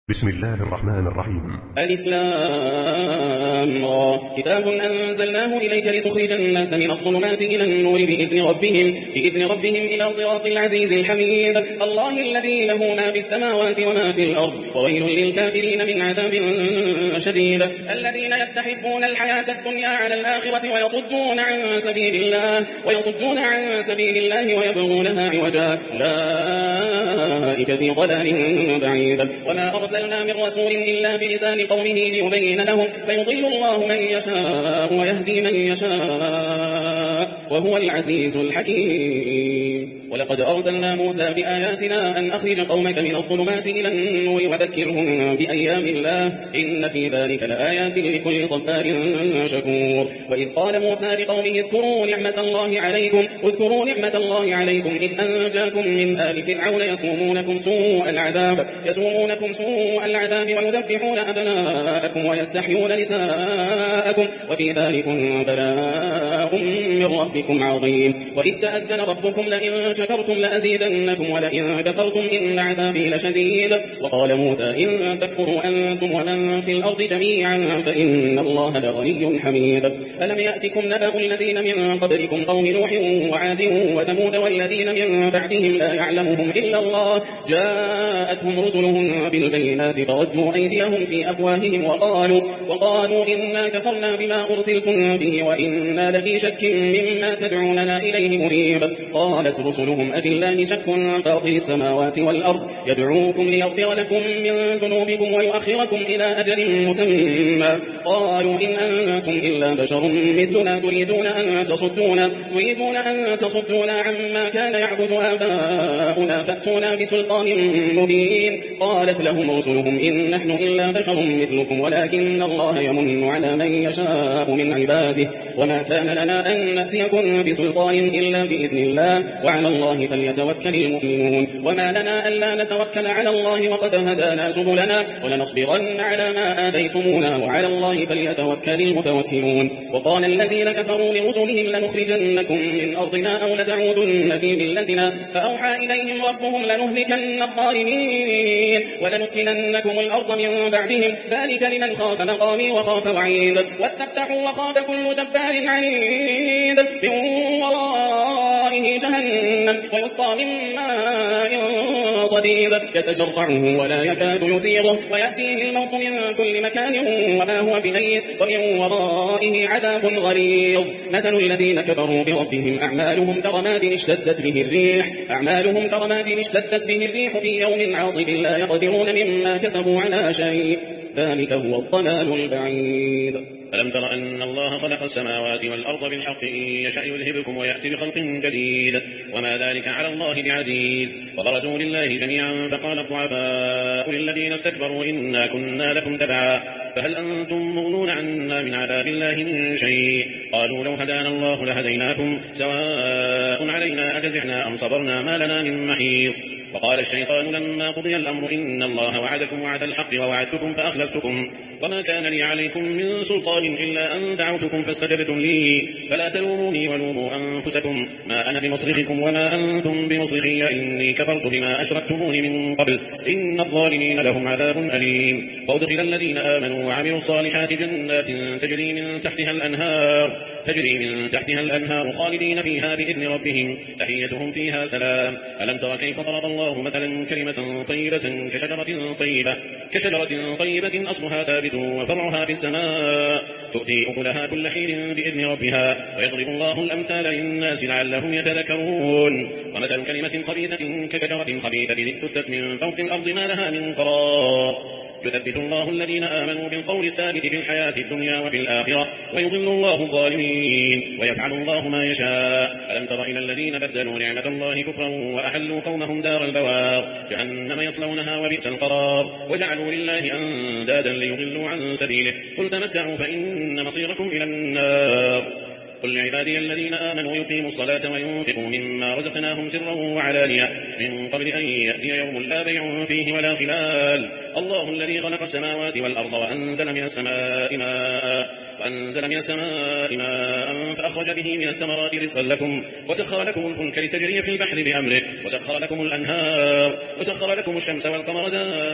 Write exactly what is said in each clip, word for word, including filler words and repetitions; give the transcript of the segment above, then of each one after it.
بسم الله الرحمن الرحيم. ألف لام را كتاب أنزلناه إليك لتخرج الناس من الظلمات إلى النور بإذن ربهم, بإذن ربهم إلى صراط العزيز الحميد. الله الذي له ما في السماوات وما في الأرض وويل للكافرين من عذاب شديد. الذين يستحبون الحياة الدنيا على الآخرة ويصدون عن سبيل الله ويصدون عن سبيل الله ويبغونها عوجا أولئك في ضلال بعيد. وما أرسلنا من رسول إلا بلسان قومه ليبين لهم فيضل الله من يشاء ويهدي من يشاء وهو العزيز الحكيم. ولقد أرسلنا موسى بآياتنا أن أخرج قومك من الظلمات إلى النور وذكرهم بأيام الله إن في ذلك لآيات لكل صبار شكور. وإذ قال موسى لقومه اذكروا نعمة الله عليكم اذكروا نعمة الله عليكم إذ أنجاكم من آل فرعون يسومونكم سوء العذاب يسومونكم سوء العذاب ويذبحون أبناءكم ويستحيون نساءكم وفي ذلكم بلاء من ربكم عظيم. وإذ تأذن ربكم لئن شكرتم لأزيدنكم ولئن كفرتم إن عذابي لشديد. وقال موسى إن تكفروا أنتم ومن في الأرض جميعا فإن الله لغني حميد. ألم يأتكم نبأ الذين من قبلكم قوم نوح وعاد وثمود والذين من بعدهم لا يعلمهم إلا الله جاءتهم رسلهم بالبينات فردوا أيديهم في أفواههم وقالوا, وقالوا إنا كفرنا بما أرسلتم به وإنا لفي شك مما تدعوننا إليه مريب. قالت رسلهم أفي الله شك فاطر السماوات والأرض يدعوكم ليغفر لكم من ذنوبكم ويؤخركم إلى أجل مسمى قالوا إن أنتم إلا بشر مثلنا تريدون أن تصدونا تريدون أن تصدونا عما كان يعبد آباؤنا فأتونا بسلطان مبين. قالت لهم رسلهم إن نحن إلا بشر مثلكم ولكن الله يمن على من يشاء من عباده وما كان لنا أن نأتيكم بسلطان إلا بإذن الله وعلى الله فليتوكل المؤمنون. وما لنا ألا نتوكل على الله وقد هدانا سبلنا ولنصبرن على ما آذيتمونا وعلى الله فليتوكل المتوكلون. وقال الذين كفروا لرسلهم لنخرجنكم من أرضنا أو لتعودن في ملتنا فأوحى إليهم ربهم لنهلكن الظالمين ولنسكننكم الأرض من بعدهم ذلك لمن خاف مقامي وخاف وعيد. واستفتحوا وخاب كل جبار عنيد من ورائه جهنم ويسقى من ماء صديد يتجرعه ولا يكاد يسيره ويأتيه الموت من كل مكان وما هو بميت ومن ورائه عذاب غليظ. مثل الذين كفروا بربهم أعمالهم كرماد اشتدت به الريح أعمالهم كرماد اشتدت به الريح في يوم عاصف لا يقدرون مما كسبوا على شيء ذلك هو الضلال البعيد. ألم تر أن الله خلق السماوات والأرض بالحق إن يشأ يذهبكم ويأتي بخلق جديد وما ذلك على الله بعزيز. وبرزوا لله جميعا فقال الضعفاء للذين استكبروا إنا كنا لكم تبعا فهل أنتم مغنون عنا من عذاب الله من شيء قالوا لو هدانا الله لهديناكم سواء علينا أجزعنا أم صبرنا ما لنا من محيص. وقال الشيطان لما قضي الأمر إن الله وعدكم وعد الحق ووعدتكم فأخلفتكم وما كان لي عليكم من سلطان إلا أن دعوتكم فاستجبتم لي فلا تلوموني ولوموا أنفسكم ما أنا بمصرخكم وما أنتم بمصرخي إني كفرت بما أشركتموني من قبل إن الظالمين لهم عذاب أليم. وأدخل الذين آمنوا وعملوا الصالحات جنات تجري من تحتها الأنهار تجري من تحتها الأنهار خالدين فيها بإذن ربهم تحيتهم فيها سلام. ألم تر كيف ضرب الله مثلا كلمة طيبة كشجرة طيبة كشجرة طيبة أصلها ثابت وفرعها في السماء تؤتي أكلها كل حين بإذن ربها ويضرب الله الأمثال للناس لعلهم يتذكرون. ومثل كلمة خبيثة كشجرة خبيثة اجتثت من فوق الأرض ما لها من قرار يثبت الله الذين آمنوا بالقول الثابت في الحياة الدنيا وفي الآخرة ويضل الله الظالمين ويفعل الله ما يشاء. ألم تر إلى الذين بدلوا نعمة الله كفرا وأحلوا قومهم دار البوار جهنم يصلونها وبئس القرار وجعلوا لله أندادا ليضلوا عن سبيله قل تمتعوا فإن مصيركم إلى النار. قل لعبادي الذين آمنوا يقيموا الصلاة وينفقوا مما رزقناهم سرا وعلانية من قبل أن يأتي يوم لا بيع فيه ولا خلال الله الذي خلق السماوات والأرض وأنزل من السماء ماء وأنزل من السماء ماء فأخرج به من الثمرات رزقا لكم وسخر لكم الفلك لتجري في البحر بأمره وسخر لكم الأنهار وسخر لكم الشمس والقمر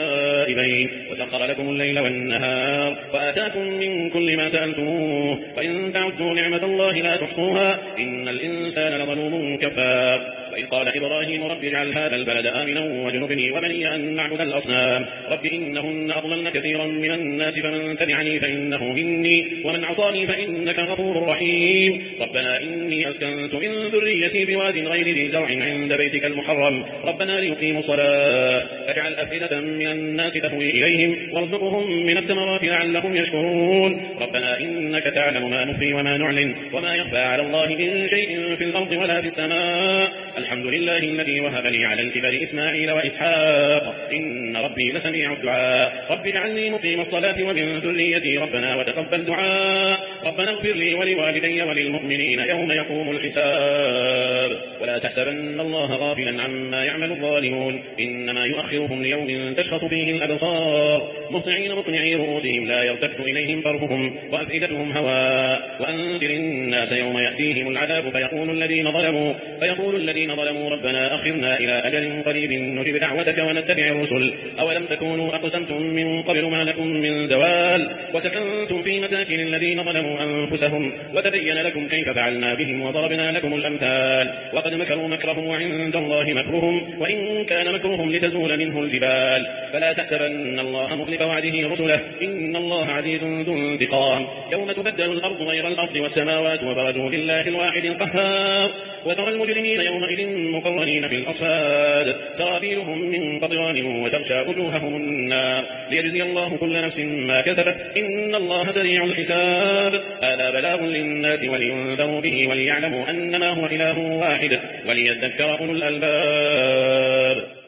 دائبين وسخر لكم الليل والنهار وآتاكم من كل ما سألتموه فإن تعدوا نعمة الله لا تحصوها إن الإنسان لظلوم كفار. وإذ قال إبراهيم رب اجعل هذا البلد آمنا واجنبني وبني أن نعبد الأصنام رب إنهن أضللن كثيرا من الناس فمن تبعني فإنه مني ومن عصاني فإنك غفور رحيم. ربنا إني أسكنت من ذريتي بواد غير ذي زرع عند بيتك المحرم ربنا ليقيموا الصلاة فاجعل أفئدة من الناس تهوي إليهم وارزقهم من الثمرات لعلهم يشكرون. ربنا إنك تعلم ما نخفي وما نعلن وما يخفى على الله من شيء في الأرض ولا في السماء الحمد لله الذي وهب لي على الكبر إسماعيل وإسحاق إن ربي لسميع الدعاء رب اجعلني مقيم الصلاة ومن ذريتي ربنا وتقبل دعاء ربنا اغفر لي ولوالدي وللمؤمنين يوم يقوم الحساب. ولا تحسبن الله غافلا عما يعمل الظالمون إنما يؤخرهم ليوم تشخص فيه الأبصار مهطعين مقنعي رؤوسهم لا يرتد إليهم طرفهم وأفئدتهم هواء. وأنذر الناس يوم يأتيهم العذاب فيقول الذين ظلموا فيقول الذين ظلموا ربنا أخرنا إلى أجل قريب نجب دعوتك ونتبع الرسل أولم تكونوا أقسمتم من قبل ما لكم من زوال وسكنتم في مساكن الذين ظلموا أنفسهم وتبين لكم كيف فعلنا بهم وضربنا لكم الأمثال وقد مكروا مكرهم وعند الله مكرهم وإن كان مكرهم لتزول منه الجبال. فلا تحسبن الله مخلف وعده رسله إن الله عزيز ذو انتقام. يوم تبدل الأرض غير الأرض والسماوات وبرزوا لله الواحد القهار وترى المجرمين يومئذ مقرنين في الأصفاد سرابيلهم من قطران وتغشى وجوههم النار ليجزي الله كل نفس ما كسبت إن الله سريع الحساب. هذا بلاغ للناس ولينذروا به وليعلموا أنما هو إله واحد وليذكر أولو الألباب.